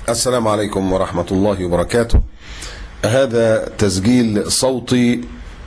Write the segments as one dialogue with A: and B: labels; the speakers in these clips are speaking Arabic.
A: السلام عليكم ورحمة الله وبركاته. هذا تسجيل صوتي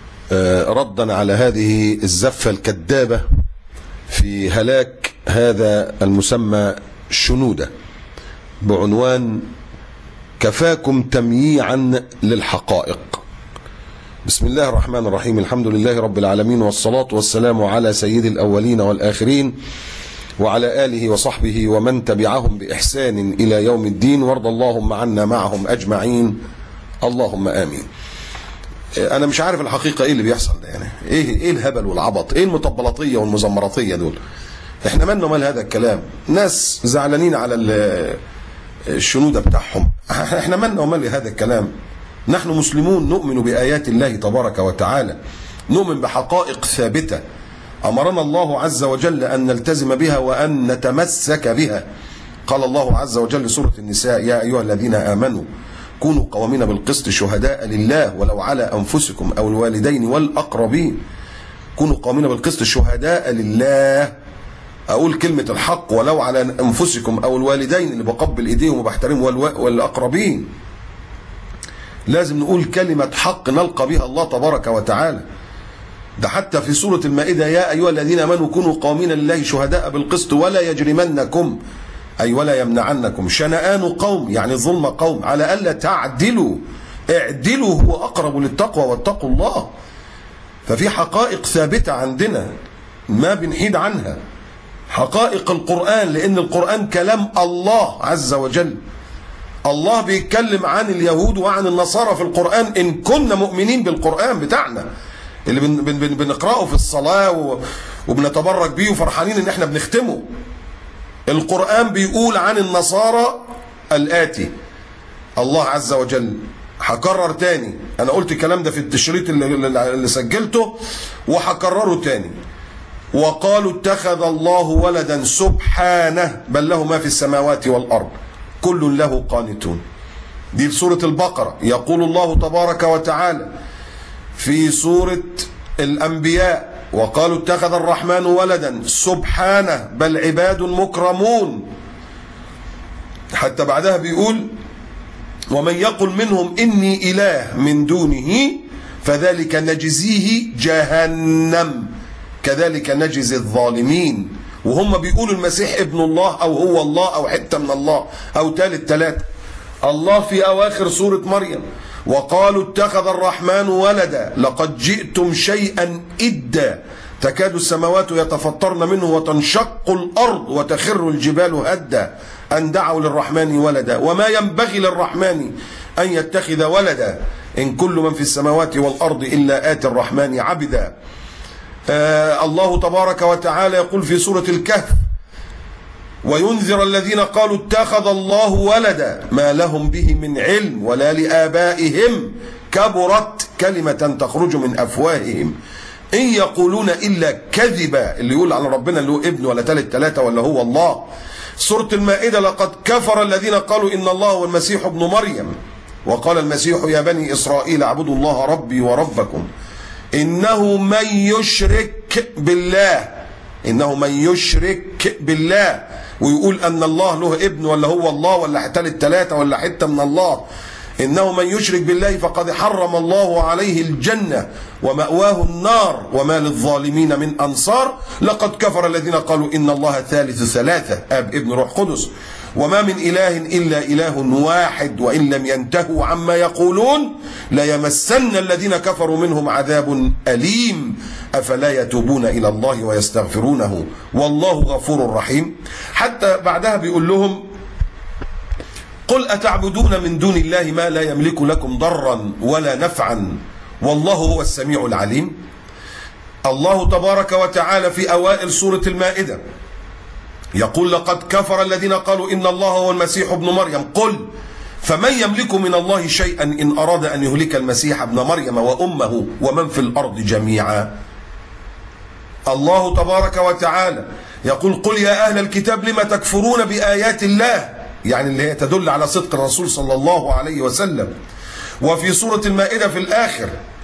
A: ردا على هذه الزفة الكذابة في هلاك هذا المسمى شنودة بعنوان كفاكم تمييعا للحقائق. بسم الله الرحمن الرحيم. الحمد لله رب العالمين، والصلاة والسلام على سيد الأولين والآخرين وعلى آله وصحبه ومن تبعهم بإحسان إلى يوم الدين، وارض اللهم عنا معهم أجمعين اللهم آمين. أنا مش عارف الحقيقة إيه اللي بيحصل ده، يعني إيه الهبل والعبط، إيه المطبلطية والمزمرطية دول؟ إحنا مالنا مال هذا الكلام؟ ناس زعلانين على الشنودة بتاعهم، إحنا مالنا ومال هذا الكلام؟ نحن مسلمون نؤمن بآيات الله تبارك وتعالى، نؤمن بحقائق ثابتة أمرنا الله عز وجل أن نلتزم بها وأن نتمسك بها. قال الله عز وجل سورة النساء: يا أيها الذين آمنوا كونوا قوامين بالقسط شهداء لله ولو على أنفسكم أو الوالدين والأقربين. كونوا قوامين بالقسط شهداء لله. أقول كلمة الحق ولو على أنفسكم أو الوالدين اللي بقبل إيديهم وبحترم والأقربين. لازم نقول كلمة حق نلقى بها الله تبارك وتعالى. ده حتى في سورة المائدة: يا أيها الذين آمنوا كونوا قوامين لله شهداء بالقسط ولا يجرمنكم أي ولا يمنعنكم شنآن قوم، يعني ظلم قوم، على ألا تعدلوا، اعدلوا هو أقرب للتقوى واتقوا الله. ففي حقائق ثابتة عندنا ما بنحيد عنها، حقائق القرآن، لأن القرآن كلام الله عز وجل. الله بيتكلم عن اليهود وعن النصارى في القرآن إن كنا مؤمنين بالقرآن بتاعنا اللي بنقرأه في الصلاة وبنتبرك بيه وفرحانين إن احنا بنختمه. القرآن بيقول عن النصارى الآتي: الله عز وجل، هكرر تاني، أنا قلت الكلام ده في التشريط اللي سجلته وهكرره تاني: وقالوا اتخذ الله ولدا سبحانه بل له ما في السماوات والأرض كل له قانتون. دي في سورة البقرة. يقول الله تبارك وتعالى في سورة الأنبياء: وقالوا اتخذ الرحمن ولدا سبحانه بل عباد مكرمون. حتى بعدها بيقول: ومن يقل منهم إني إله من دونه فذلك نجزيه جهنم كذلك نجزي الظالمين. وهم بيقولوا المسيح ابن الله أو هو الله أو حتة من الله أو ثالث ثلاثة. الله في أواخر سورة مريم: وقالوا اتخذ الرحمن ولدا لقد جئتم شيئا إدا تكاد السماوات يتفطرن منه وتنشق الأرض وتخر الجبال هدا أن دعوا للرحمن ولدا وما ينبغي للرحمن أن يتخذ ولدا إن كل من في السماوات والأرض إلا آتي الرحمن عبدا. الله تبارك وتعالى يقول في سورة الكهف: وينذر الذين قالوا اتخذ الله ولدا ما لهم به من علم ولا لآبائهم كبرت كلمة تخرج من أفواههم إن يقولون إلا كذبا. اللي يقول على ربنا اللي هو ابن ولا ثلاثة ولا هو الله. سورة المائدة: لقد كفر الذين قالوا إن الله هو المسيح ابن مريم وقال المسيح يا بني إسرائيل اعبدوا الله ربي وربكم إنه من يشرك بالله ويقول أن الله له ابن ولا هو الله ولا ثلاثة ولا حتة من الله، إنه من يشرك بالله فقد حرم الله عليه الجنة ومأواه النار وما للظالمين من أنصار. لقد كفر الذين قالوا إن الله ثالث ثلاثة آب ابن روح قدس وما من إله إلا إله واحد وإن لم ينتهوا عما يقولون ليمسن الذين كفروا منهم عذاب أليم أفلا يتوبون إلى الله ويستغفرونه والله غفور رحيم. حتى بعدها بيقول لهم: قل أتعبدون من دون الله ما لا يملك لكم ضرا ولا نفعا والله هو السميع العليم. الله تبارك وتعالى في أوائل سورة المائدة يقول: لقد كفر الذين قالوا إن الله هو المسيح ابن مريم قل فمن يملك من الله شيئا إن أراد أن يهلك المسيح ابن مريم وأمه ومن في الأرض جميعا. الله تبارك وتعالى يقول: قل يا أهل الكتاب لما تكفرون بآيات الله، يعني اللي هي تدل على صدق الرسول صلى الله عليه وسلم. وفي سورة المائدة في الآخر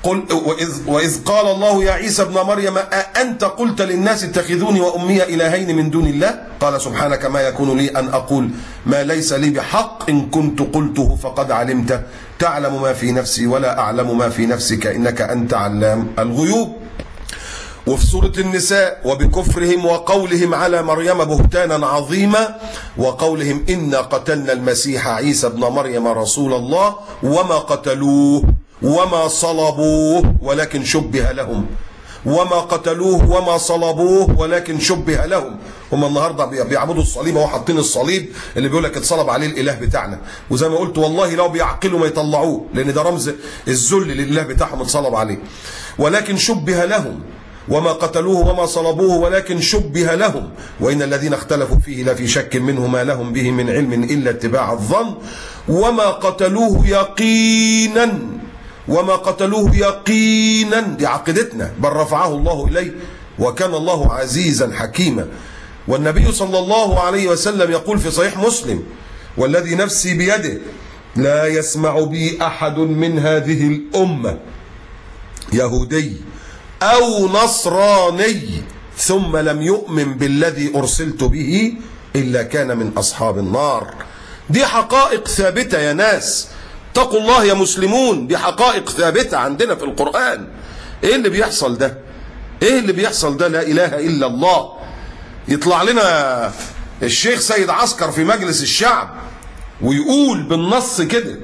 A: قل وإذ قال الله يا عيسى ابن مريم أأنت قلت للناس اتخذوني وأمي إلهين من دون الله قال سبحانك ما يكون لي أن أقول ما ليس لي بحق إن كنت قلته فقد علمته تعلم ما في نفسي ولا أعلم ما في نفسك إنك أنت علام الغيوب. وفي سورة النساء وبكفرهم وقولهم على مريم بهتانا عظيما وقولهم إنا قتلنا المسيح عيسى ابن مريم رسول الله وما قتلوه وما صلبوه ولكن شبه لهم وما قتلوه وما صلبوه ولكن شبه لهم. هم النهارده بيعبدوا الصليب وهو حاطين الصليب اللي بيقول لك اتصلب عليه الاله بتاعنا، وزي ما قلت والله لو بيعقلوا ما يطلعوه لان ده رمز الذل للاله بتاعهم اتصلب عليه. ولكن شبه لهم وما قتلوه وما صلبوه ولكن شبه لهم وإن الذين اختلفوا فيه لفي شك منه ما لهم به من علم إلا اتباع الظن وما قتلوه يقينا وما قتلوه يقينا دي عقيدتنا بل رفعه الله إليه وكان الله عزيزا حكيما. والنبي صلى الله عليه وسلم يقول في صحيح مسلم والذي نفسي بيده لا يسمع بي أحد من هذه الأمة يهودي أو نصراني ثم لم يؤمن بالذي أرسلت به إلا كان من أصحاب النار. دي حقائق ثابتة يا ناس، اتقوا الله يا مسلمون، دي حقائق ثابتة عندنا في القرآن. ايه اللي بيحصل ده؟ ايه اللي بيحصل ده؟ لا إله إلا الله. يطلع لنا الشيخ سيد عسكر في مجلس الشعب ويقول بالنص كده،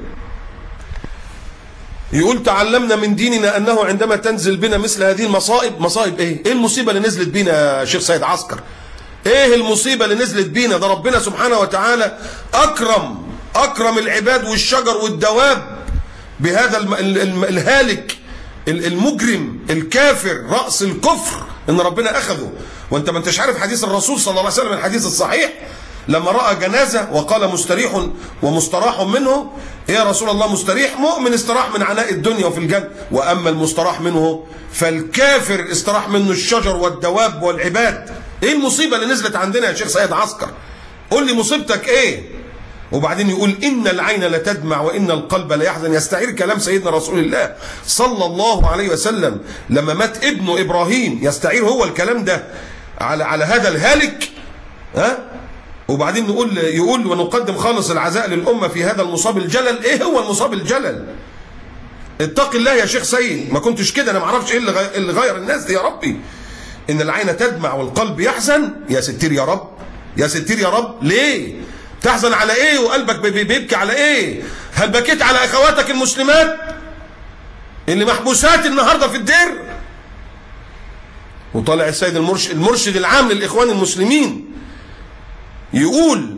A: يقول تعلمنا من ديننا أنه عندما تنزل بنا مثل هذه المصائب. مصائب ايه؟ ايه المصيبة اللي نزلت بينا يا شيخ سيد عسكر؟ ايه المصيبة اللي نزلت بينا؟ ده ربنا سبحانه وتعالى أكرم العباد والشجر والدواب بهذا الهالك المجرم الكافر رأس الكفر ان ربنا أخذه. وانت ما انتش عارف حديث الرسول صلى الله عليه وسلم الحديث الصحيح لما رأى جنازة وقال مستريح ومستراح منه. يا رسول الله مستريح مؤمن استراح من عناء الدنيا وفي الجنة، وأما المستراح منه فالكافر استراح منه الشجر والدواب والعباد. ايه المصيبة اللي نزلت عندنا يا شيخ سيد عسكر؟ قول لي مصيبتك ايه؟ وبعدين يقول إن العين لتدمع وإن القلب ليحزن، يستعير كلام سيدنا رسول الله صلى الله عليه وسلم لما مات ابنه إبراهيم، يستعير هو الكلام ده على هذا الهالك. وبعدين يقول ونقدم خالص العزاء للأمة في هذا المصاب الجلل. ايه هو المصاب الجلل؟ اتق الله يا شيخ سيد، ما كنتش كده، انا ما اعرفش ايه اللي غير الناس دي يا ربي. ان العين تدمع والقلب يحزن، يا ستير يا رب، يا ستير يا رب. ليه تحزن على ايه وقلبك بيبكي على ايه؟ هل بكيت على اخواتك المسلمات اللي محبوسات النهارده في الدير؟ وطالع السيد المرشد العام للاخوان المسلمين يقول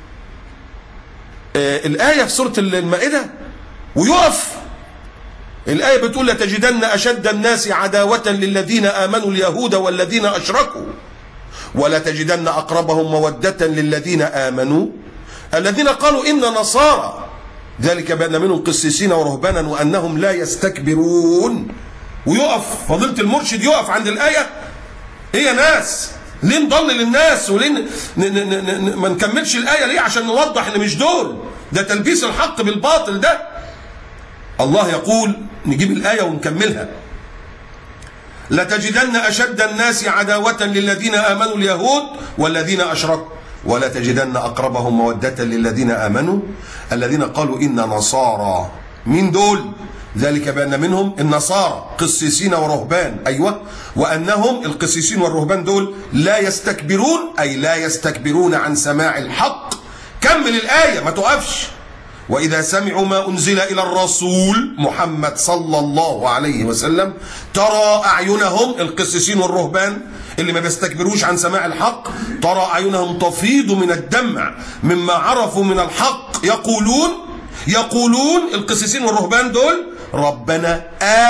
A: الآية في سورة المائدة ويقف. الآية بتقول لتجدن أشد الناس عداوة للذين آمنوا اليهود والذين أشركوا ولا تجدن أقربهم مودة للذين آمنوا الذين قالوا إن نصارى ذلك بأن منهم قسيسين ورهبانا وأنهم لا يستكبرون. ويقف فضيلة المرشد يقف عند الآية. إيه يا ناس؟ ليه نضلل الناس وليه ما نكملش الآية ليه؟ عشان نوضح ان مش دول، ده تلبيس الحق بالباطل ده. الله يقول نجيب الآية ونكملها. لتجدن أشد الناس عداوة للذين آمنوا اليهود والذين أشركوا ولا تجدن أقربهم مودة للذين آمنوا الذين قالوا إن نصارى. مين دول؟ ذلك بأن منهم النصارى قسيسين ورهبان، أيوة، وأنهم القسيسين والرهبان دول لا يستكبرون، أي لا يستكبرون عن سماع الحق. كمل الآية ما توقفش. وإذا سمعوا ما أنزل إلى الرسول محمد صلى الله عليه وسلم ترى أعينهم القسيسين والرهبان اللي ما بيستكبروش عن سماع الحق ترى أعينهم تفيض من الدمع مما عرفوا من الحق يقولون القسيسين والرهبان دول ربنا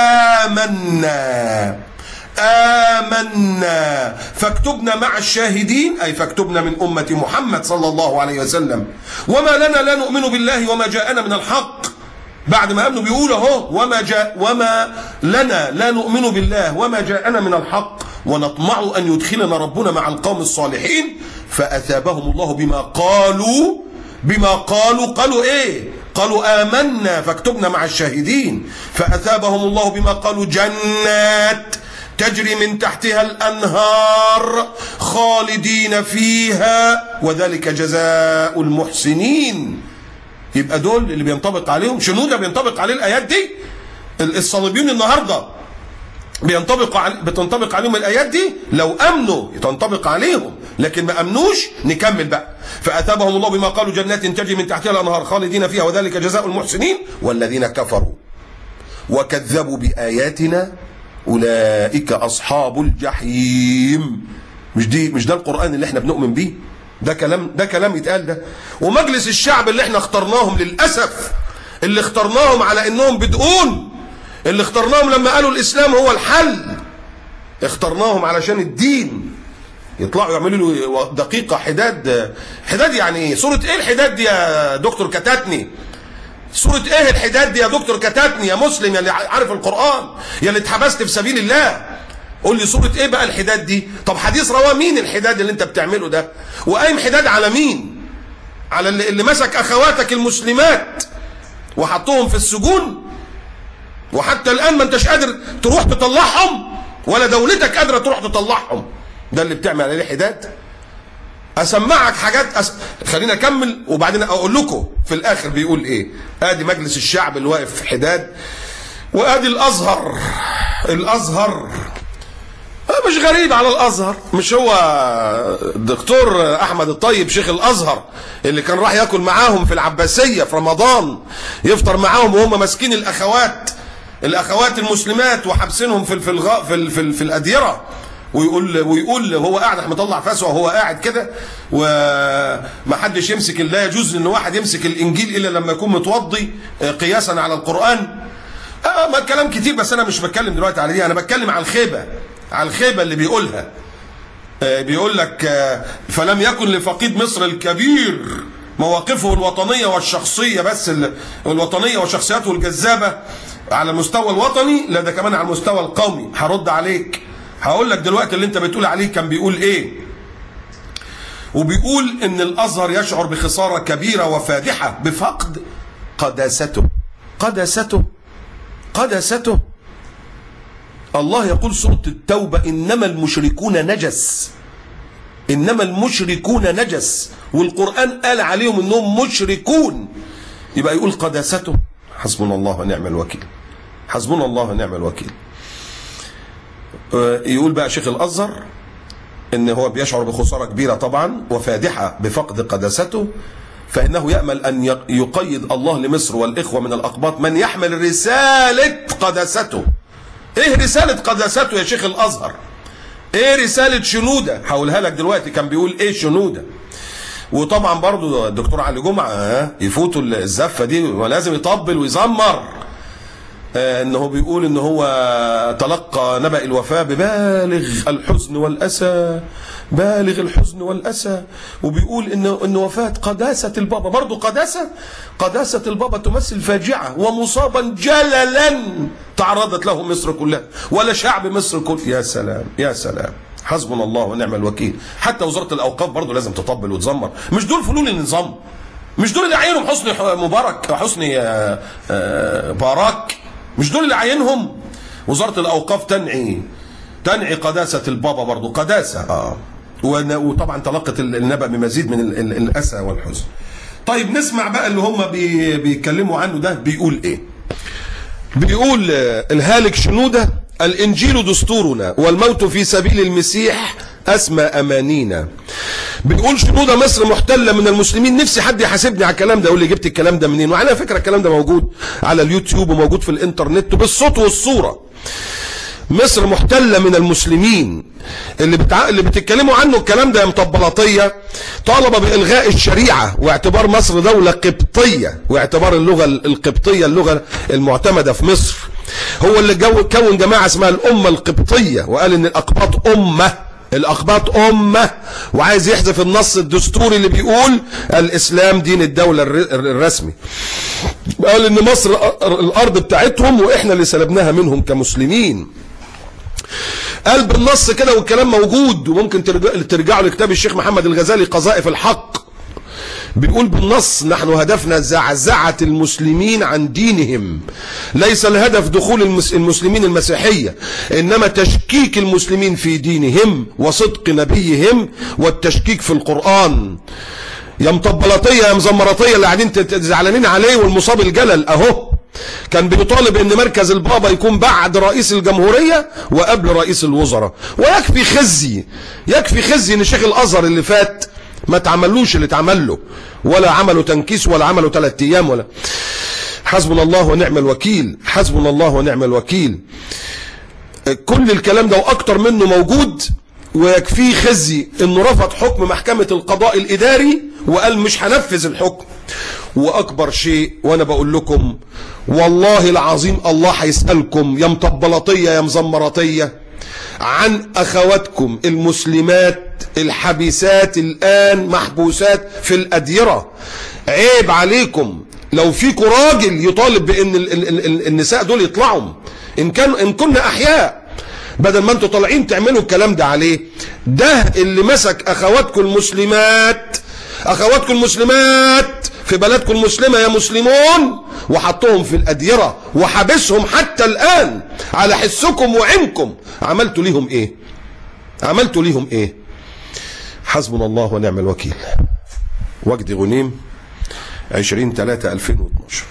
A: آمنا فاكتبنا مع الشاهدين، أي فاكتبنا من أمة محمد صلى الله عليه وسلم. وما لنا لا نؤمن بالله وما جاءنا من الحق. بعد ما أمنوا بيقولوا اهو وما لنا لا نؤمن بالله وما جاءنا من الحق ونطمع أن يدخلنا ربنا مع القوم الصالحين فأثابهم الله بما قالوا. قالوا ايه؟ قالوا آمنا فاكتبنا مع الشاهدين، فأثابهم الله بما قالوا جنات تجري من تحتها الأنهار خالدين فيها وذلك جزاء المحسنين. يبقى دول اللي بينطبق عليهم شنودة بينطبق عليه الآيات دي. الصليبيون النهارده بتنطبق عليهم الآيات دي، لو أمنوا تنطبق عليهم، لكن ما أمنوش. نكمل بقى. فأثابهم الله بما قالوا جنات تجري من تحتها الأنهار خالدين فيها وذلك جزاء المحسنين والذين كفروا وكذبوا بآياتنا أولئك أصحاب الجحيم. مش ده القرآن اللي احنا بنؤمن بيه؟ ده كلام يتقال ده. ومجلس الشعب اللي احنا اخترناهم للأسف، اللي اخترناهم على انهم بدؤون، اللي اخترناهم لما قالوا الإسلام هو الحل، اخترناهم علشان الدين، يطلعوا يعملوا له دقيقة حداد. يعني سورة ايه الحداد دي يا دكتور كتاتني؟ سورة ايه الحداد دي يا دكتور كتاتني يا مسلم يا اللي عارف القرآن يا اللي اتحبست في سبيل الله؟ قول لي سورة ايه بقى الحداد دي؟ طب حديث رواه مين الحداد اللي انت بتعمله ده؟ وقايم حداد على مين؟ على اللي مسك اخواتك المسلمات وحطوهم في السجون، وحتى الان ما انتش قادر تروح تطلعهم، ولا دولتك قادرة تروح تطلعهم. ده اللي بتعمل عليه حداد؟ اسمعك حاجات خلينا اكمل وبعدين اقول لكم في الاخر بيقول ايه. ادي مجلس الشعب اللي واقف في حداد، وادي الازهر مش غريب على الازهر. مش هو الدكتور احمد الطيب شيخ الازهر اللي كان راح ياكل معاهم في العباسيه في رمضان، يفطر معاهم وهم ماسكين الاخوات المسلمات وحابسينهم في الاديره، ويقول هو قاعد راح مطلع فاسوه وهو قاعد كده، وما حدش يمسك، لا يجوز ان واحد يمسك الانجيل الا لما يكون متوضي قياسا على القران. ما كلام كتير، بس انا مش بتكلم دلوقتي على دي، انا بتكلم على الخيبه اللي بيقولها. بيقول لك فلم يكن لفقيد مصر الكبير مواقفه الوطنيه والشخصيه، بس الوطنيه وشخصياته الجذابه على المستوى الوطني، لا ده كمان على المستوى القومي. هرد عليك، هقول لك دلوقتي اللي انت بتقول عليه كان بيقول ايه. وبيقول ان الازهر يشعر بخساره كبيره وفادحه بفقد قداسته. الله يقول سورة التوبة إنما المشركون نجس، والقرآن قال عليهم إنهم مشركون، يبقى يقول قداسته. حسبنا الله ونعم الوكيل. يقول بقى شيخ الأزهر إن هو بيشعر بخسارة كبيرة طبعا وفادحة بفقد قداسته، فإنه يأمل أن يقيد الله لمصر والإخوة من الأقباط من يحمل رسالة قداسته. ايه رسالة قداسته يا شيخ الازهر؟ ايه رسالة شنودة؟ هقولها لك دلوقتي. كان بيقول ايه شنودة؟ وطبعا برضو الدكتور علي جمعة يفوتوا الزفة دي ولازم يطبل ويزمر. انه بيقول ان هو تلقى نبأ الوفاة ببالغ الحزن والأسى، وبيقول ان وفاة قداسة البابا، برضو قداسة البابا تمثل فاجعة ومصابا جللا تعرضت له مصر كلها ولا شعب مصر كله. يا سلام حسبنا الله ونعم الوكيل. حتى وزارة الأوقاف برضو لازم تطبل وتزمر. مش دول فلول النظام؟ مش دول اللي عينهم حسني باراك؟ مش دول اللي عينهم؟ وزارة الأوقاف تنعي قداسة البابا، برضو قداسة. وطبعا تلقت النبأ بمزيد من الأسى والحزن. طيب نسمع بقى اللي هم بيتكلموا عنه ده بيقول ايه. بيقول الهالك شنودة: الإنجيل دستورنا والموت في سبيل المسيح أسمى أمانينا. بيقول شنودة مصر محتلة من المسلمين. نفسي حد يحاسبني على الكلام ده، يقول لي جبت الكلام ده منين؟ وعلى فكرة الكلام ده موجود على اليوتيوب وموجود في الإنترنت بالصوت والصورة. مصر محتلة من المسلمين. اللي بتتكلموا عنه الكلام ده يا مطبلطية طالب بإلغاء الشريعة واعتبار مصر دولة قبطية، واعتبار اللغة القبطية اللغة المعتمدة في مصر. هو اللي كون جماعة اسمها الأمة القبطية، وقال إن الأقباط أمة، وعايز يحذف النص الدستوري اللي بيقول الإسلام دين الدولة الرسمي. قال إن مصر الأرض بتاعتهم وإحنا اللي سلبناها منهم كمسلمين. قال بالنص كده، والكلام موجود، وممكن ترجعوا لكتاب الشيخ محمد الغزالي قذائف الحق. بيقول بالنص: نحن هدفنا زعزعة المسلمين عن دينهم، ليس الهدف دخول المسلمين المسيحية، إنما تشكيك المسلمين في دينهم وصدق نبيهم والتشكيك في القرآن. يا مطبلطية يا مزمرطية اللي قاعدين زعلانين عليه والمصاب الجلل اهو كان بيطالب ان مركز البابا يكون بعد رئيس الجمهورية وقبل رئيس الوزراء. ويكفي خزي، يكفي خزي ان شيخ الازهر اللي فات ما تعملوش اللي اتعمل له، ولا عملوا تنكيس ولا عملوا 3 ايام ولا. حسبنا الله ونعم الوكيل، حسبنا الله ونعم الوكيل. كل الكلام ده واكتر منه موجود. ويكفيه خزي انه رفض حكم محكمة القضاء الاداري وقال مش هنفذ الحكم. واكبر شيء وانا بقول لكم والله العظيم الله هيسألكم يا مطبلطية يا مزمرطية عن اخواتكم المسلمات الحبيسات الان محبوسات في الاديرة. عيب عليكم لو فيكم راجل يطالب بان النساء دول يطلعوا ان كنا احياء، بدل ما انتوا طالعين تعملوا الكلام ده عليه. ده اللي مسك اخواتكم المسلمات، اخواتكم المسلمات في بلدكم المسلمة يا مسلمون، وحطوهم في الاديرة وحبسهم حتى الان على حسكم وعينكم. عملتوا ليهم ايه؟ عملتوا ليهم ايه؟ حسبنا الله ونعم الوكيل. وجدي غنيم 20/3/2012.